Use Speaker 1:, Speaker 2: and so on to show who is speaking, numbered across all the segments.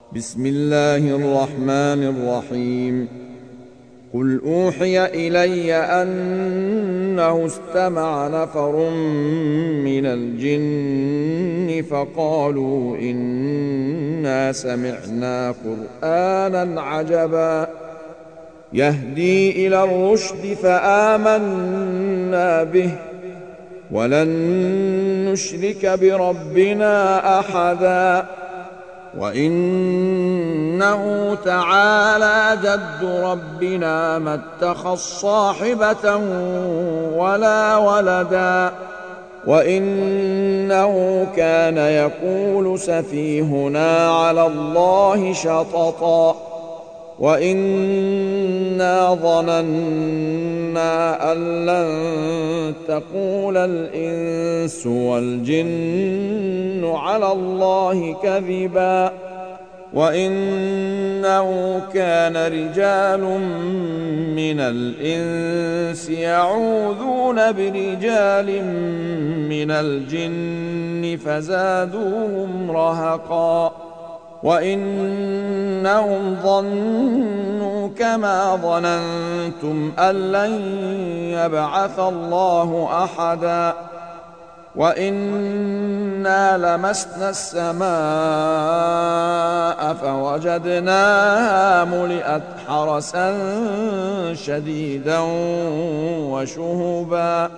Speaker 1: بسم الله الرحمن الرحيم. قل أوحي إلي أنه استمع نفر من الجن فقالوا إنا سمعنا قرآنا عجبا يهدي إلى الرشد فآمنا به ولن نشرك بربنا أحدا وإنه تعالى جد ربنا ما اتخذ صاحبة ولا ولدا وإنه كان يقول سفيهنا على الله شططا وإنا ظننا أن لن تقول الإنس والجن على الله كذبا وإنه كان رجال من الإنس يعوذون برجال من الجن فزادوهم رهقا وإنهم ظنوا كما ظننتم أن لن يبعث الله أحدا وإنا لمسنا السماء فوجدناها ملئت حرسا شديدا وشهبا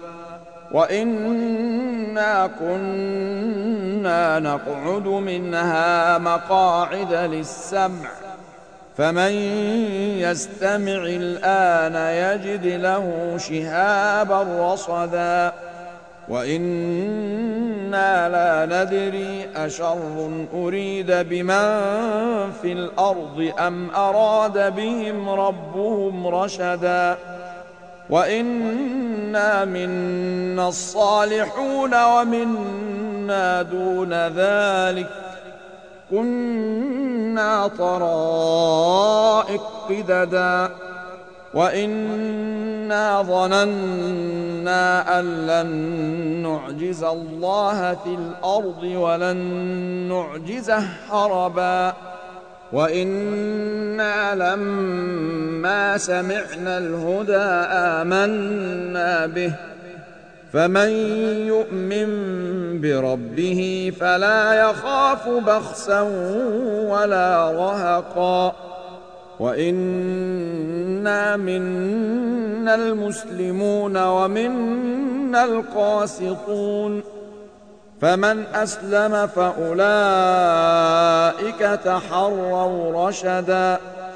Speaker 1: وإنا كنا نقعد منها مقاعد للسمع فمن يستمع الآن يجد له شهابا رصدا وإنا لا ندري أشر أريد بمن في الأرض أم أراد بهم ربهم رشدا وإنا منا الصالحون ومنا دون ذلك كنا طرائق قددا وإنا ظننا أن لن نعجز الله في الأرض ولن نعجزه هربا وإنا لما سمعنا الهدى آمنا به فمن يؤمن بربه فلا يخاف بخسا ولا رهقا وإنا منا المسلمون ومنا القاسطون فمن أسلم فأولئك تحروا رشدا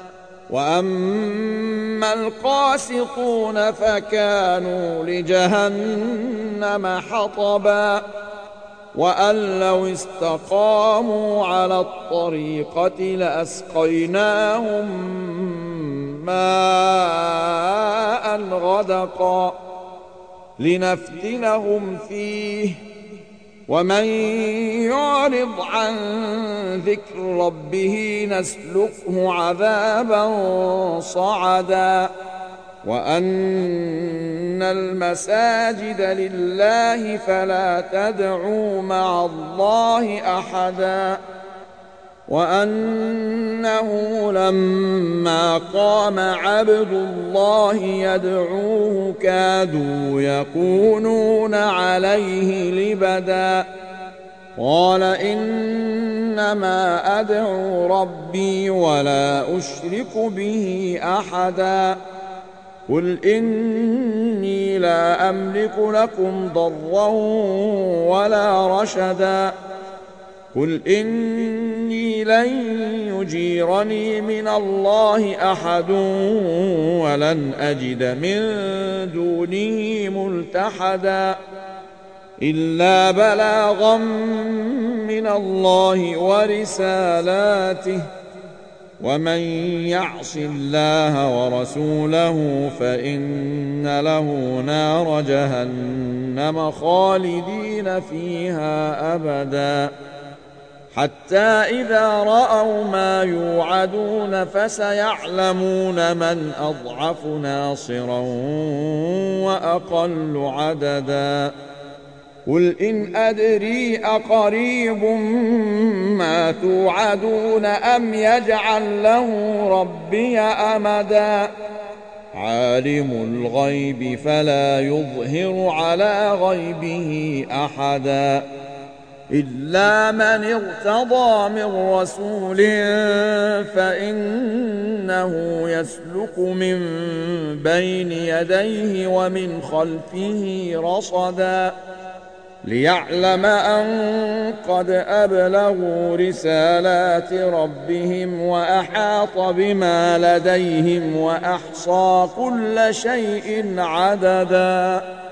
Speaker 1: وأما القاسطون فكانوا لجهنم حطبا وأن لو استقاموا على الطريقة لأسقيناهم ماء غدقا لنفتنهم فيه ومن يعرض عن ذكر ربه نسلكه عذابا صعدا وأن المساجد لله فلا تدعوا مع الله أحدا وأنه لما قام عبد الله يدعوه كادوا يكونون عليه لبدا قال إنما أدعو ربي ولا أشرك به أحدا قل إني لا أملك لكم ضرا ولا رشدا قل إني لن يجيرني من الله أحد ولن أجد من دونه ملتحدا إلا بلاغا من الله ورسالاته ومن يعص الله ورسوله فإن له نار جهنم خالدين فيها أبدا حتى إذا رأوا ما يوعدون فسيعلمون من أضعف ناصرا وأقل عددا قل إن أدري أقريب ما توعدون أم يجعل له ربي أمدا عالم الغيب فلا يظهر على غيبه أحدا إلا من ارتضى من رسول فإنه يسلك من بين يديه ومن خلفه رصدا ليعلم أن قد أبلغوا رسالات ربهم وأحاط بما لديهم وأحصى كل شيء عددا